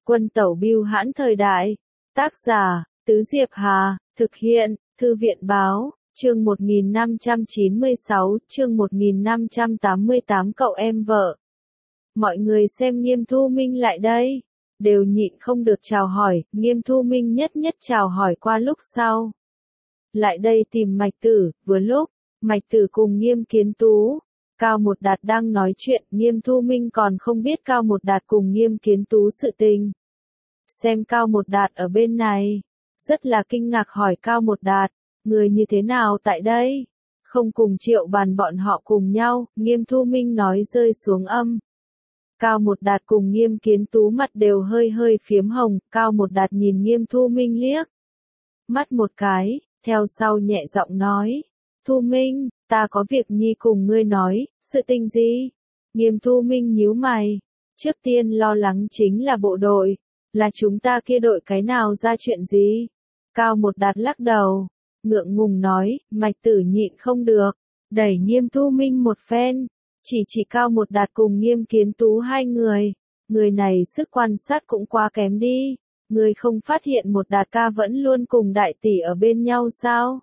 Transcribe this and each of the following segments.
Quân tẩu bưu hãn thời đại. Tác giả, Tứ Diệp Hà, thực hiện, Thư viện báo, chương 1596, chương 1588 cậu em vợ. Mọi người xem Nghiêm Thu Minh lại đây, đều nhịn không được chào hỏi, Nghiêm Thu Minh nhất nhất chào hỏi qua lúc sau. Lại đây tìm Mạch Tử, vừa lúc, Mạch Tử cùng Nghiêm Kiến Tú. Cao Một Đạt đang nói chuyện, Nghiêm Thu Minh còn không biết Cao Một Đạt cùng Nghiêm Kiến Tú sự tình. Xem Cao Một Đạt ở bên này, rất là kinh ngạc hỏi Cao Một Đạt, người như thế nào tại đây? Không cùng Triệu Bàn bọn họ cùng nhau, Nghiêm Thu Minh nói rơi xuống âm. Cao Một Đạt cùng Nghiêm Kiến Tú mặt đều hơi hơi phiếm hồng, Cao Một Đạt nhìn Nghiêm Thu Minh liếc mắt một cái, theo sau nhẹ giọng nói, Thu Minh, ta có việc nhi cùng ngươi nói, sự tình gì? Nghiêm Thu Minh nhíu mày, trước tiên lo lắng chính là bộ đội, là chúng ta kia đội cái nào ra chuyện gì? Cao Một Đạt lắc đầu, ngượng ngùng nói, Mạch Tử nhịn không được, đẩy Nghiêm Thu Minh một phen, chỉ Cao Một Đạt cùng Nghiêm Kiến Tú hai người này sức quan sát cũng quá kém đi, người không phát hiện Một Đạt ca vẫn luôn cùng đại tỷ ở bên nhau sao?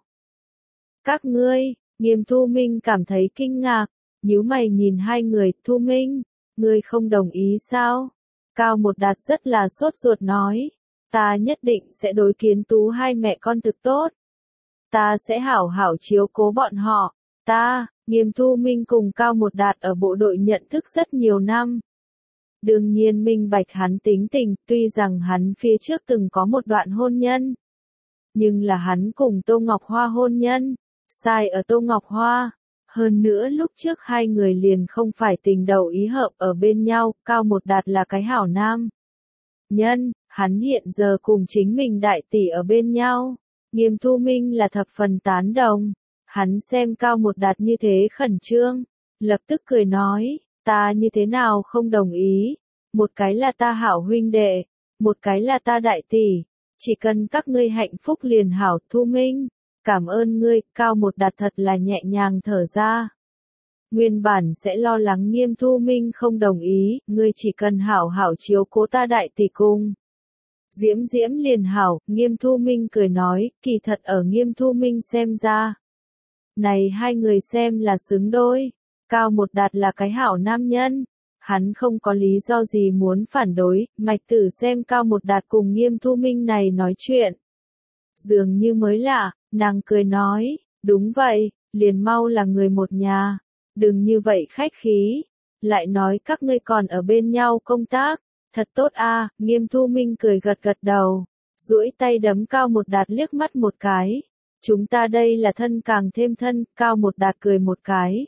Các ngươi, Nghiêm Thu Minh cảm thấy kinh ngạc, nhíu mày nhìn hai người, Thu Minh, ngươi không đồng ý sao? Cao Một Đạt rất là sốt ruột nói, ta nhất định sẽ đối Kiến Tú hai mẹ con thực tốt. Ta sẽ hảo hảo chiếu cố bọn họ. Nghiêm Thu Minh cùng Cao Một Đạt ở bộ đội nhận thức rất nhiều năm. Đương nhiên minh bạch hắn tính tình, tuy rằng hắn phía trước từng có một đoạn hôn nhân. Nhưng là hắn cùng Tô Ngọc Hoa hôn nhân, sai ở Tô Ngọc Hoa. Hơn nữa lúc trước hai người liền không phải tình đầu ý hợp ở bên nhau, Cao Một Đạt là cái hảo nam nhân, hắn hiện giờ cùng chính mình đại tỷ ở bên nhau. Nghiêm Thu Minh là thập phần tán đồng. Hắn xem Cao Một Đạt như thế khẩn trương, lập tức cười nói, ta như thế nào không đồng ý, một cái là ta hảo huynh đệ, một cái là ta đại tỷ, chỉ cần các ngươi hạnh phúc liền hảo. Thu Minh, cảm ơn ngươi. Cao Một Đạt thật là nhẹ nhàng thở ra. Nguyên bản sẽ lo lắng Nghiêm Thu Minh không đồng ý, ngươi chỉ cần hảo hảo chiếu cố ta đại tỷ cùng Diễm Diễm liền hảo. Nghiêm Thu Minh cười nói, kỳ thật ở Nghiêm Thu Minh xem ra, này hai người xem là xứng đôi. Cao Một Đạt là cái hảo nam nhân, hắn không có lý do gì muốn phản đối. Mạch Tử xem Cao Một Đạt cùng Nghiêm Thu Minh này nói chuyện, dường như mới lạ, nàng cười nói, đúng vậy, liền mau là người một nhà, đừng như vậy khách khí, lại nói các ngươi còn ở bên nhau công tác, thật tốt a. Nghiêm Thu Minh cười gật gật đầu, duỗi tay đấm Cao Một Đạt liếc mắt một cái. Chúng ta đây là thân càng thêm thân. Cao Một Đạt cười một cái.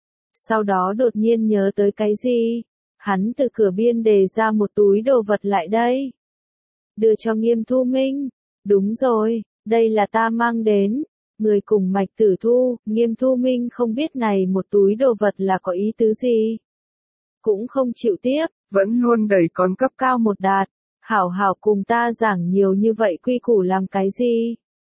Sau đó đột nhiên nhớ tới cái gì, hắn từ cửa biên đề ra một túi đồ vật lại đây, đưa cho Nghiêm Thu Minh. Đúng rồi, đây là ta mang đến, người cùng Mạch Tử thu. Nghiêm Thu Minh không biết này một túi đồ vật là có ý tứ gì, cũng không chịu tiếp, vẫn luôn đẩy con cấp. Cao Một Đạt, hảo hảo cùng ta giảng nhiều như vậy quy củ làm cái gì?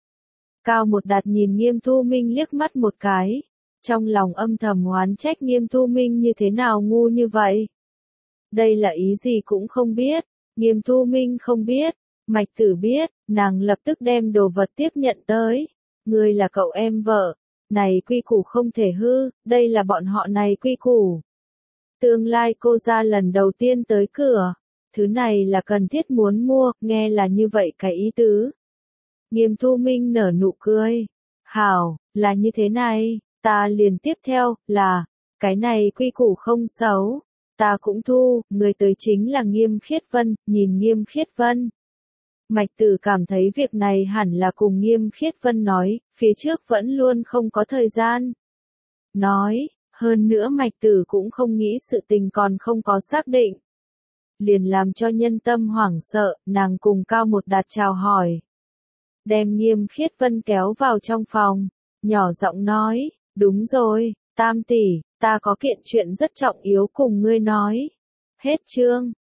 Cao Một Đạt nhìn Nghiêm Thu Minh liếc mắt một cái, trong lòng âm thầm oán trách Nghiêm Thu Minh như thế nào ngu như vậy. Đây là ý gì cũng không biết, Nghiêm Thu Minh không biết, Mạch Tử biết, nàng lập tức đem đồ vật tiếp nhận tới. Ngươi là cậu em vợ, này quy củ không thể hư, đây là bọn họ này quy củ. Tương lai cô ra lần đầu tiên tới cửa, thứ này là cần thiết muốn mua, nghe là như vậy cái ý tứ. Nghiêm Thu Minh nở nụ cười. Hảo, là như thế này, ta liền tiếp theo, là, cái này quy củ không xấu, ta cũng thu. Người tới chính là Nghiêm Khiết Vân. Nhìn Nghiêm Khiết Vân, Mạch Tử cảm thấy việc này hẳn là cùng Nghiêm Khiết Vân nói, phía trước vẫn luôn không có thời gian nói, hơn nữa Mạch Tử cũng không nghĩ sự tình còn không có xác định. Liền làm cho nhân tâm hoảng sợ, nàng cùng Cao Một Đạt chào hỏi, đem Nghiêm Khiết Vân kéo vào trong phòng, nhỏ giọng nói, đúng rồi, Tam tỷ, ta có kiện chuyện rất trọng yếu cùng ngươi nói. Hết chương.